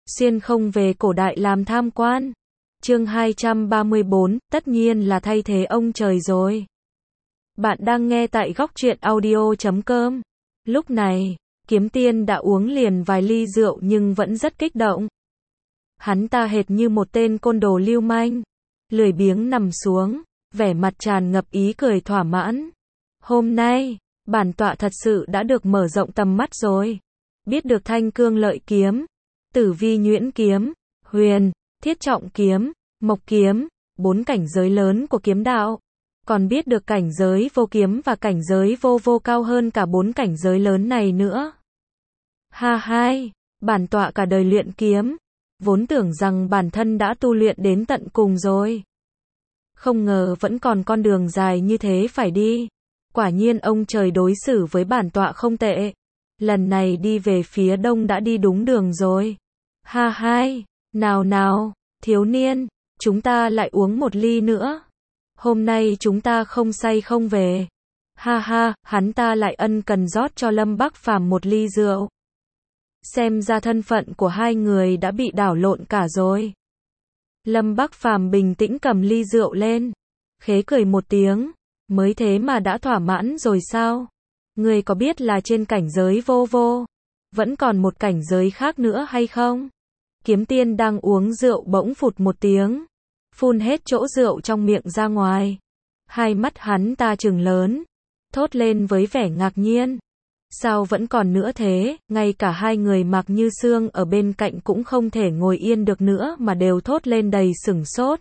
xuyên không về cổ đại làm tham quan. Chương 234, tất nhiên là thay thế ông trời rồi. Bạn đang nghe tại góc truyện audio.com. Lúc này, Kiếm Tiên đã uống liền vài ly rượu nhưng vẫn rất kích động. Hắn ta hệt như một tên côn đồ lưu manh, lười biếng nằm xuống, vẻ mặt tràn ngập ý cười thỏa mãn. Hôm nay, bản tọa thật sự đã được mở rộng tầm mắt rồi. Biết được Thanh Cương Lợi Kiếm, Tử Vi Nhuyễn Kiếm, Huyền, Thiết Trọng Kiếm, Mộc Kiếm, 4 cảnh giới lớn của kiếm đạo. Còn biết được cảnh giới vô kiếm và cảnh giới vô vô cao hơn cả 4 cảnh giới lớn này nữa. Ha hai, bản tọa cả đời luyện kiếm, vốn tưởng rằng bản thân đã tu luyện đến tận cùng rồi. Không ngờ vẫn còn con đường dài như thế phải đi. Quả nhiên ông trời đối xử với bản tọa không tệ. Lần này đi về phía đông đã đi đúng đường rồi. Ha hai, nào nào, thiếu niên, chúng ta lại uống một ly nữa. Hôm nay chúng ta không say không về. Ha ha, hắn ta lại ân cần rót cho Lâm Bắc Phàm một ly rượu. Xem ra thân phận của hai người đã bị đảo lộn cả rồi. Lâm Bắc Phàm bình tĩnh cầm ly rượu lên, khế cười một tiếng, mới thế mà đã thỏa mãn rồi sao? Ngươi có biết là trên cảnh giới vô vô, vẫn còn một cảnh giới khác nữa hay không? Kiếm Tiên đang uống rượu bỗng phụt một tiếng, phun hết chỗ rượu trong miệng ra ngoài. Hai mắt hắn ta trừng lớn, thốt lên với vẻ ngạc nhiên. Sao vẫn còn nữa thế, ngay cả hai người Mạc Như Sương ở bên cạnh cũng không thể ngồi yên được nữa mà đều thốt lên đầy sửng sốt.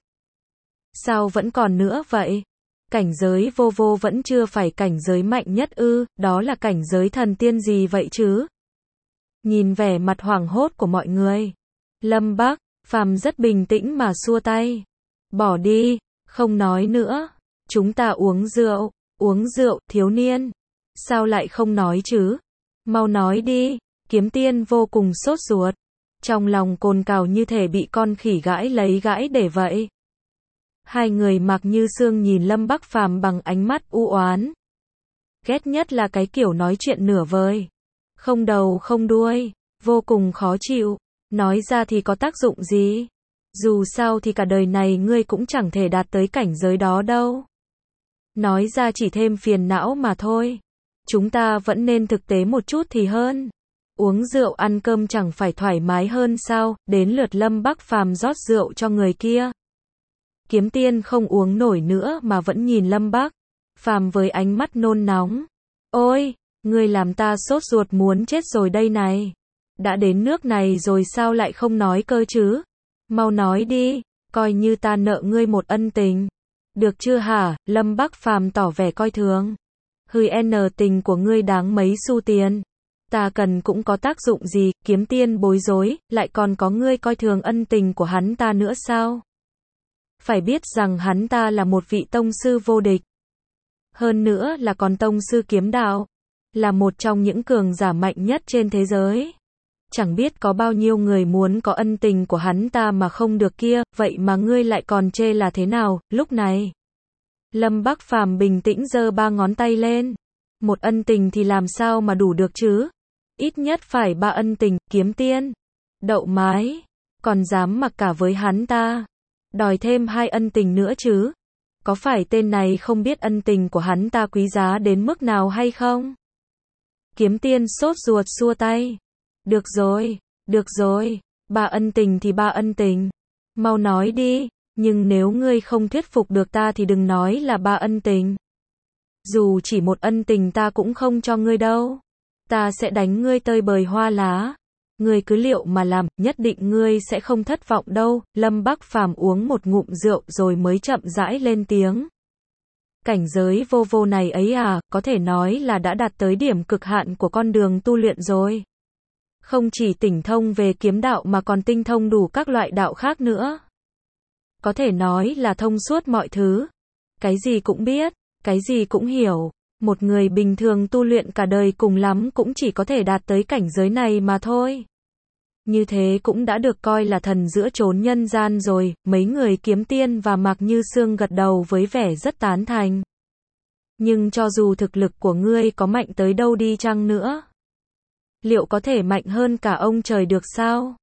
Sao vẫn còn nữa vậy? Cảnh giới vô vô vẫn chưa phải cảnh giới mạnh nhất ư, đó là cảnh giới thần tiên gì vậy chứ? Nhìn vẻ mặt hoảng hốt của mọi người, Lâm Bắc Phàm rất bình tĩnh mà xua tay. Bỏ đi, không nói nữa, chúng ta uống rượu, thiếu niên. Sao lại không nói chứ? Mau nói đi. Kiếm Tiên vô cùng sốt ruột, trong lòng cồn cào như thể bị con khỉ gãi để vậy. Hai người Mạc Như Sương nhìn Lâm Bắc Phàm bằng ánh mắt u oán. Ghét nhất là cái kiểu nói chuyện nửa vời, không đầu không đuôi, vô cùng khó chịu. Nói ra thì có tác dụng gì? Dù sao thì cả đời này ngươi cũng chẳng thể đạt tới cảnh giới đó đâu. Nói ra chỉ thêm phiền não mà thôi. Chúng ta vẫn nên thực tế một chút thì hơn. Uống rượu ăn cơm chẳng phải thoải mái hơn sao? Đến lượt Lâm Bắc Phàm rót rượu cho người kia. Kiếm Tiên không uống nổi nữa mà vẫn nhìn Lâm Bắc Phàm với ánh mắt nôn nóng. Ôi, ngươi làm ta sốt ruột muốn chết rồi đây này. Đã đến nước này rồi sao lại không nói cơ chứ? Mau nói đi, coi như ta nợ ngươi một ân tình. Được chưa hả? Lâm Bắc Phàm tỏ vẻ coi thường. Tình của ngươi đáng mấy xu tiền. Ta cần cũng có tác dụng gì? Kiếm Tiên bối rối, lại còn có ngươi coi thường ân tình của hắn ta nữa sao? Phải biết rằng hắn ta là một vị tông sư vô địch. Hơn nữa là còn tông sư kiếm đạo. Là một trong những cường giả mạnh nhất trên thế giới. Chẳng biết có bao nhiêu người muốn có ân tình của hắn ta mà không được kia, vậy mà ngươi lại còn chê là thế nào? Lúc này, Lâm Bắc Phàm bình tĩnh giơ 3 ngón tay lên. Một ân tình thì làm sao mà đủ được chứ? Ít nhất phải 3 ân tình. Kiếm Tiên đậu mái, còn dám mặc cả với hắn ta, đòi thêm 2 ân tình nữa chứ? Có phải tên này không biết ân tình của hắn ta quý giá đến mức nào hay không? Kiếm Tiên sốt ruột xua tay. Được rồi, 3 ân tình thì 3 ân tình. Mau nói đi, nhưng nếu ngươi không thuyết phục được ta thì đừng nói là 3 ân tình. Dù chỉ một ân tình ta cũng không cho ngươi đâu. Ta sẽ đánh ngươi tơi bời hoa lá. Ngươi cứ liệu mà làm, nhất định ngươi sẽ không thất vọng đâu. Lâm Bắc Phàm uống một ngụm rượu rồi mới chậm rãi lên tiếng. Cảnh giới vô vô này ấy à, có thể nói là đã đạt tới điểm cực hạn của con đường tu luyện rồi. Không chỉ tỉnh thông về kiếm đạo mà còn tinh thông đủ các loại đạo khác nữa. Có thể nói là thông suốt mọi thứ. Cái gì cũng biết, cái gì cũng hiểu. Một người bình thường tu luyện cả đời cùng lắm cũng chỉ có thể đạt tới cảnh giới này mà thôi. Như thế cũng đã được coi là thần giữa chốn nhân gian rồi. Mấy người Kiếm Tiên và Mạc Như Sương gật đầu với vẻ rất tán thành. Nhưng cho dù thực lực của ngươi có mạnh tới đâu đi chăng nữa, liệu có thể mạnh hơn cả ông trời được sao?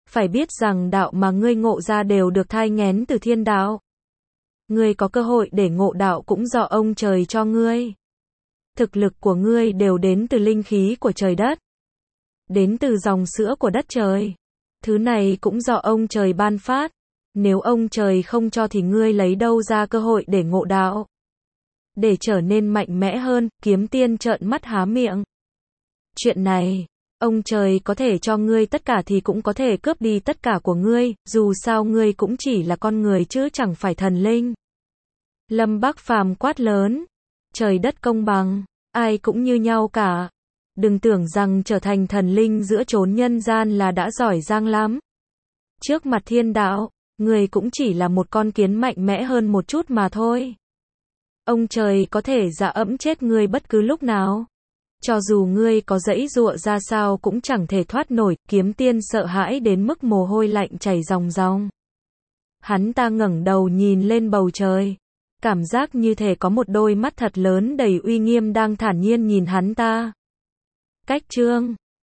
Phải biết rằng đạo mà ngươi ngộ ra đều được thai nghén từ thiên đạo. Ngươi có cơ hội để ngộ đạo cũng do ông trời cho ngươi. Thực lực của ngươi đều đến từ linh khí của trời đất. Đến từ dòng sữa của đất trời. Thứ này cũng do ông trời ban phát. Nếu ông trời không cho thì ngươi lấy đâu ra cơ hội để ngộ đạo. Để trở nên mạnh mẽ hơn, Kiếm Tiên trợn mắt há miệng. Chuyện này, ông trời có thể cho ngươi tất cả thì cũng có thể cướp đi tất cả của ngươi, dù sao ngươi cũng chỉ là con người chứ chẳng phải thần linh. Lâm Bắc Phàm quát lớn. Trời đất công bằng, ai cũng như nhau cả. Đừng tưởng rằng trở thành thần linh giữa chốn nhân gian là đã giỏi giang lắm. Trước mặt thiên đạo, ngươi cũng chỉ là một con kiến mạnh mẽ hơn một chút mà thôi. Ông trời có thể dã ẫm chết ngươi bất cứ lúc nào. Cho dù ngươi có giãy giụa ra sao cũng chẳng thể thoát nổi. Kiếm Tiên sợ hãi đến mức mồ hôi lạnh chảy ròng ròng. Hắn ta ngẩng đầu nhìn lên bầu trời. Cảm giác như thể có một đôi mắt thật lớn đầy uy nghiêm đang thản nhiên nhìn hắn ta. Cách chương